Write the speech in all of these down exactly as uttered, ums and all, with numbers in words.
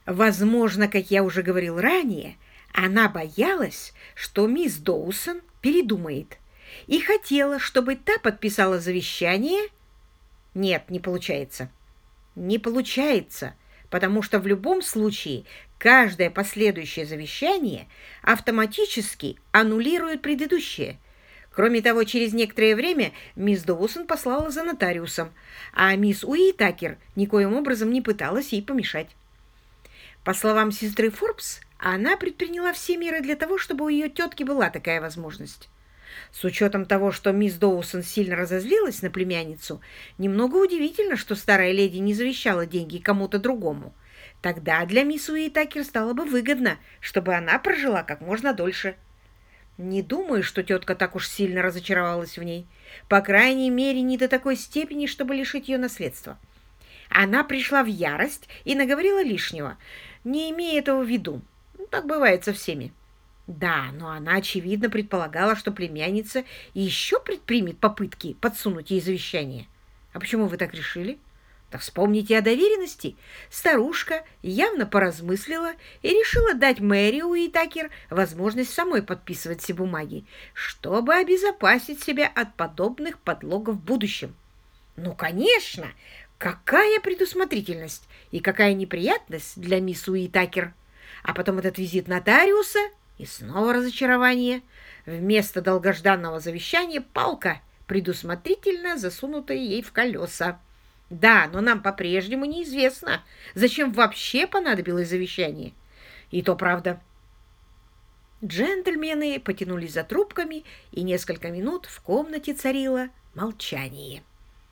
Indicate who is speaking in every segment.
Speaker 1: Возможно, как я уже говорил ранее, она боялась, что мисс Доусон передумает, и хотела, чтобы та подписала завещание. Нет, не получается. Не получается, потому что в любом случае каждое последующее завещание автоматически аннулирует предыдущее. Кроме того, через некоторое время мисс Доусон послала за нотариусом, а мисс Уитакер никоим образом не пыталась ей помешать. По словам сестры Форбс, она предприняла все меры для того, чтобы у ее тетки была такая возможность. С учетом того, что мисс Доусон сильно разозлилась на племянницу, немного удивительно, что старая леди не завещала деньги кому-то другому. Тогда для мисс Уитакер стало бы выгодно, чтобы она прожила как можно дольше. Не думаю, что тетка так уж сильно разочаровалась в ней. По крайней мере, не до такой степени, чтобы лишить ее наследства. Она пришла в ярость и наговорила лишнего, не имея этого в виду. Ну, так бывает со всеми. Да, но она, очевидно, предполагала, что племянница еще предпримет попытки подсунуть ей завещание. А почему вы так решили? Да вспомните о доверенности. Старушка явно поразмыслила и решила дать Мэри Уитакер возможность самой подписывать все бумаги, чтобы обезопасить себя от подобных подлогов в будущем. Ну, конечно! Какая предусмотрительность и какая неприятность для мисс Уитакер! А потом этот визит нотариуса и снова разочарование. Вместо долгожданного завещания палка, предусмотрительно засунутая ей в колеса. Да, но нам по-прежнему неизвестно, зачем вообще понадобилось завещание. И то правда. Джентльмены потянулись за трубками, и несколько минут в комнате царило молчание.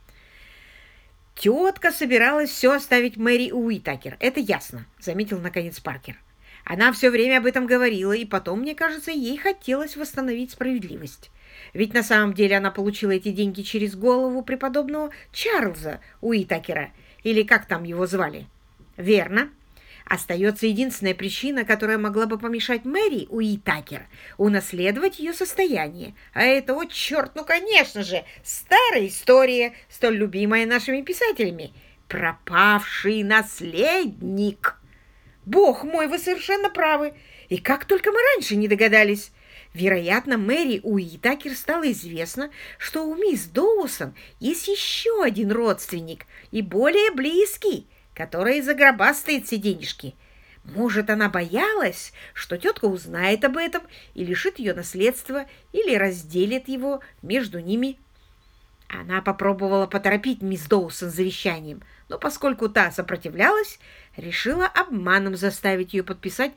Speaker 1: «Тетка собиралась все оставить Мэри Уитакер, это ясно», — заметил наконец Паркер. «Она все время об этом говорила, и потом, мне кажется, ей хотелось восстановить справедливость. Ведь на самом деле она получила эти деньги через голову преподобного Чарльза Уитакера, или как там его звали. Верно. Остается единственная причина, которая могла бы помешать Мэри Уитакер унаследовать ее состояние. А это, о черт, ну конечно же, старая история, столь любимая нашими писателями. Пропавший наследник. Бог мой, вы совершенно правы. И как только мы раньше не догадались. Вероятно, Мэри Уитакер стало известно, что у мисс Доусон есть еще один родственник, и более близкий, который загробастает все денежки. Может, она боялась, что тетка узнает об этом и лишит ее наследства или разделит его между ними. Она попробовала поторопить мисс Доусон с завещанием, но поскольку та сопротивлялась, решила обманом заставить ее подписать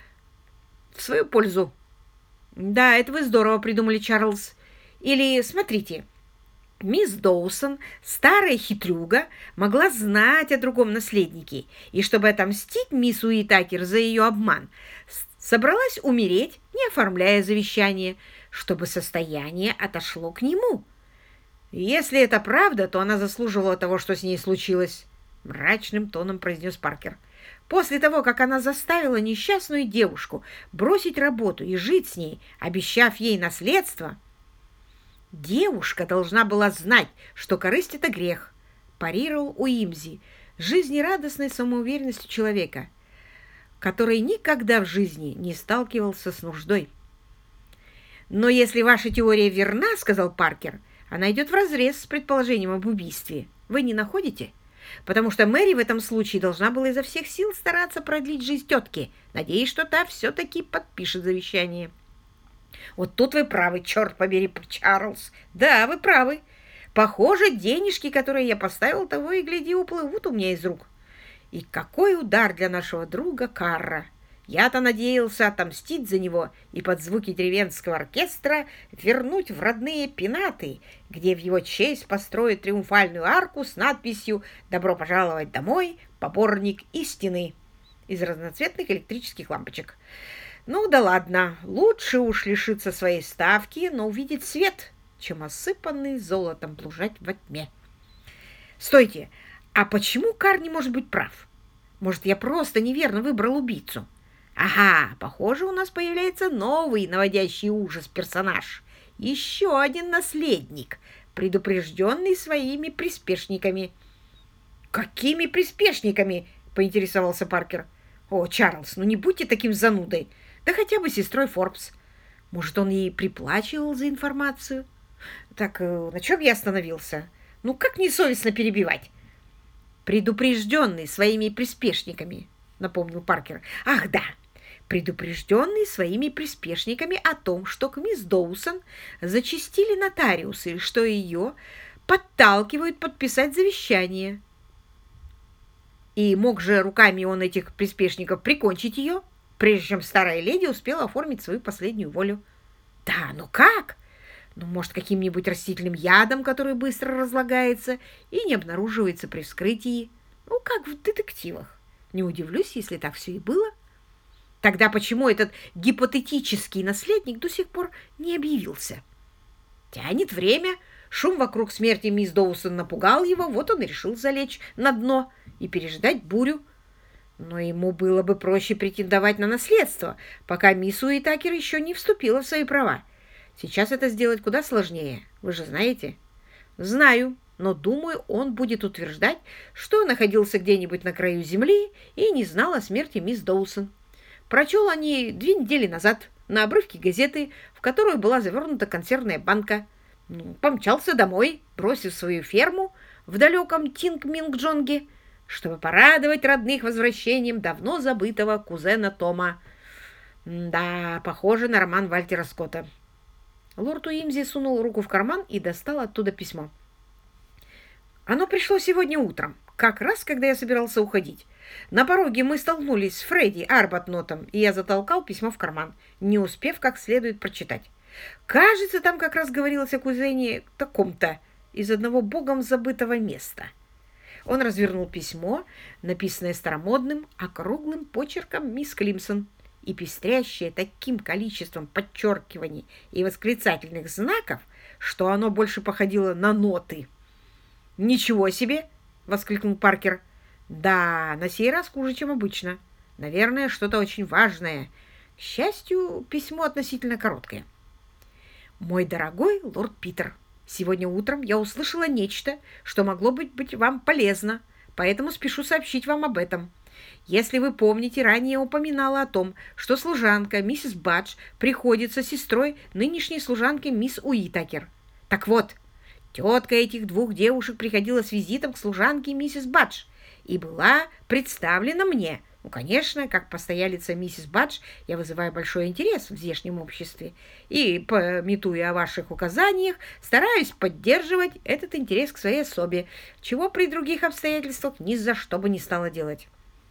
Speaker 1: в свою пользу. Да, это вы здорово придумали, Чарльз. Или, смотрите, мисс Доусон, старая хитрюга, могла знать о другом наследнике, и чтобы отомстить мисс Уитакер за ее обман, собралась умереть, не оформляя завещание, чтобы состояние отошло к нему. Если это правда, то она заслуживала того, что с ней случилось, мрачным тоном произнес Паркер. После того, как она заставила несчастную девушку бросить работу и жить с ней, обещав ей наследство, девушка должна была знать, что корысть — это грех, парировал Уимзи жизнерадостной самоуверенностью человека, который никогда в жизни не сталкивался с нуждой. «Но если ваша теория верна, — сказал Паркер, — она идет вразрез с предположением об убийстве. Вы не находите? Потому что Мэри в этом случае должна была изо всех сил стараться продлить жизнь тетки, надеясь, что та все-таки подпишет завещание». Вот тут вы правы, черт побери, Чарльз. Да, вы правы. Похоже, денежки, которые я поставил, того и гляди, уплывут у меня из рук. И какой удар для нашего друга Карра. Я-то надеялся отомстить за него и под звуки деревенского оркестра вернуть в родные Пенаты, где в его честь построят триумфальную арку с надписью «Добро пожаловать домой, поборник истины» из разноцветных электрических лампочек. Ну да ладно, лучше уж лишиться своей ставки, но увидеть свет, чем осыпанный золотом блужать во тьме. Стойте, а почему Кар не может быть прав? Может, я просто неверно выбрал убийцу? Ага, похоже, у нас появляется новый наводящий ужас персонаж. Еще один наследник, предупрежденный своими приспешниками. Какими приспешниками? Поинтересовался Паркер. О, Чарльз, ну не будьте таким занудой. Да хотя бы сестрой Форбс. Может, он ей приплачивал за информацию? Так, э, на чем я остановился? Ну, как несовестно перебивать? Предупрежденный своими приспешниками, напомнил Паркер. Ах, да, предупрежденный своими приспешниками о том, что к мисс Доусон зачастили нотариусы, что ее подталкивают подписать завещание. И мог же руками он этих приспешников прикончить ее, прежде чем старая леди успела оформить свою последнюю волю. Да, ну как? Ну, может, каким-нибудь растительным ядом, который быстро разлагается и не обнаруживается при вскрытии. Ну, как в детективах. Не удивлюсь, если так все и было. Тогда почему этот гипотетический наследник до сих пор не объявился? Тянет время. Шум вокруг смерти мисс Доусон напугал его, вот он и решил залечь на дно и переждать бурю. Но ему было бы проще претендовать на наследство, пока мисс Уитакер еще не вступила в свои права. Сейчас это сделать куда сложнее, вы же знаете. Знаю, но думаю, он будет утверждать, что находился где-нибудь на краю земли и не знал о смерти мисс Доусон. Прочел о ней две недели назад на обрывке газеты, в которую была завернута консервная банка. Ну, помчался домой, бросив свою ферму в далеком Тинг-Минг-Джонге, чтобы порадовать родных возвращением давно забытого кузена Тома. Да, похоже на роман Вальтера Скотта. Лорд Уимзи сунул руку в карман и достал оттуда письмо. Оно пришло сегодня утром, как раз когда я собирался уходить. На пороге мы столкнулись с Фредди Арбатнотом, и я затолкал письмо в карман, не успев как следует прочитать. Кажется, там как раз говорилось о кузене таком-то из одного богом забытого места. Он развернул письмо, написанное старомодным, округлым почерком мисс Климсон, и пестрящее таким количеством подчеркиваний и восклицательных знаков, что оно больше походило на ноты. «Ничего себе!» — воскликнул Паркер. «Да, на сей раз хуже, чем обычно. Наверное, что-то очень важное. К счастью, письмо относительно короткое. Мой дорогой лорд Питер, сегодня утром я услышала нечто, что могло быть, быть вам полезно, поэтому спешу сообщить вам об этом. Если вы помните, ранее я упоминала о том, что служанка миссис Бадж приходится сестрой нынешней служанки мисс Уитакер. Так вот, тетка этих двух девушек приходила с визитом к служанке миссис Бадж и была представлена мне. Ну, конечно, как постоялица миссис Бадж, я вызываю большой интерес в здешнем обществе и, памятуя о ваших указаниях, стараюсь поддерживать этот интерес к своей особе, чего при других обстоятельствах ни за что бы не стала делать.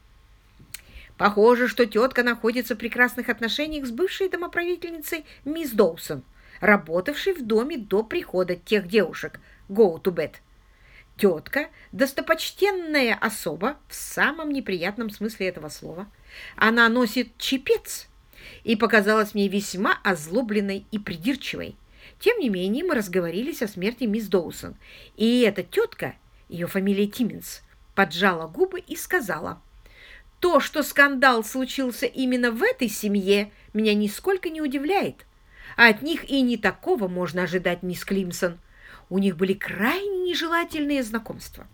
Speaker 1: Похоже, что тетка находится в прекрасных отношениях с бывшей домоправительницей мисс Доусон, работавшей в доме до прихода тех девушек «Go to bed». Тетка – достопочтенная особа в самом неприятном смысле этого слова. Она носит чепец и показалась мне весьма озлобленной и придирчивой. Тем не менее, мы разговорились о смерти мисс Доусон, и эта тетка, ее фамилия Тимминс, поджала губы и сказала: «То, что скандал случился именно в этой семье, меня нисколько не удивляет. От них и не такого можно ожидать, мисс Климсон. У них были крайне нежелательные знакомства.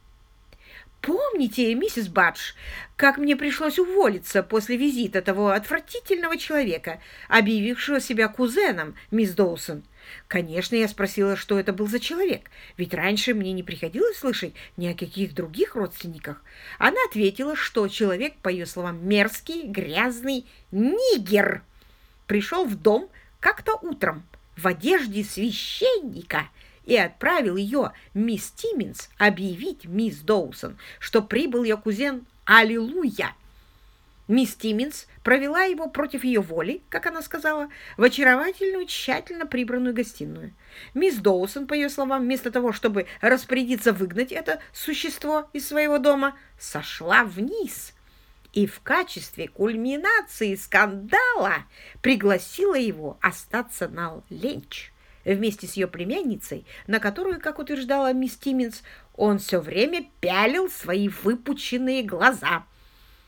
Speaker 1: Помните, миссис Бадж, как мне пришлось уволиться после визита того отвратительного человека, объявившего себя кузеном мисс Доусон? Конечно, я спросила, что это был за человек, ведь раньше мне не приходилось слышать ни о каких других родственниках. Она ответила, что человек, по ее словам, мерзкий, грязный нигер, пришел в дом как-то утром в одежде священника и отправил ее, мисс Тимминс, объявить мисс Доусон, что прибыл ее кузен Аллилуйя. Мисс Тимминс провела его против ее воли, как она сказала, в очаровательную, тщательно прибранную гостиную. Мисс Доусон, по ее словам, вместо того, чтобы распорядиться выгнать это существо из своего дома, сошла вниз и в качестве кульминации скандала пригласила его остаться на ленч вместе с ее племянницей, на которую, как утверждала мисс Тимминс, он все время пялил свои выпученные глаза.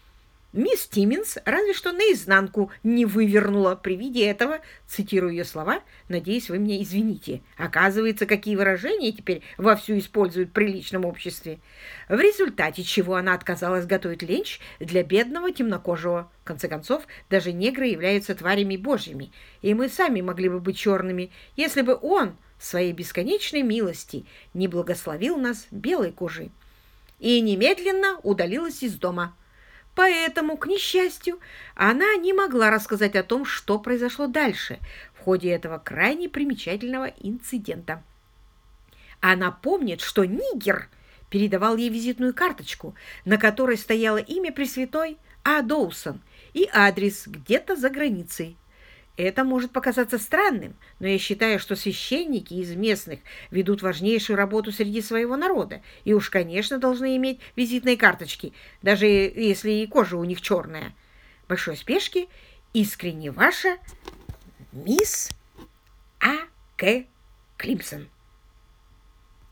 Speaker 1: Мисс Тимминс разве что наизнанку не вывернула при виде этого, цитирую ее слова, надеюсь, вы меня извините. Оказывается, какие выражения теперь вовсю используют в приличном обществе. В результате чего она отказалась готовить ленч для бедного темнокожего. В конце концов, даже негры являются тварями божьими, и мы сами могли бы быть черными, если бы он в своей бесконечной милости не благословил нас белой кожей. И немедленно удалилась из дома. Поэтому, к несчастью, она не могла рассказать о том, что произошло дальше в ходе этого крайне примечательного инцидента. Она помнит, что нигер передавал ей визитную карточку, на которой стояло имя Пресвятой А. Доусон и адрес где-то за границей. Это может показаться странным, но я считаю, что священники из местных ведут важнейшую работу среди своего народа и уж, конечно, должны иметь визитные карточки, даже если и кожа у них черная. Большой спешки, искренне ваша, мисс А. К. Климсон.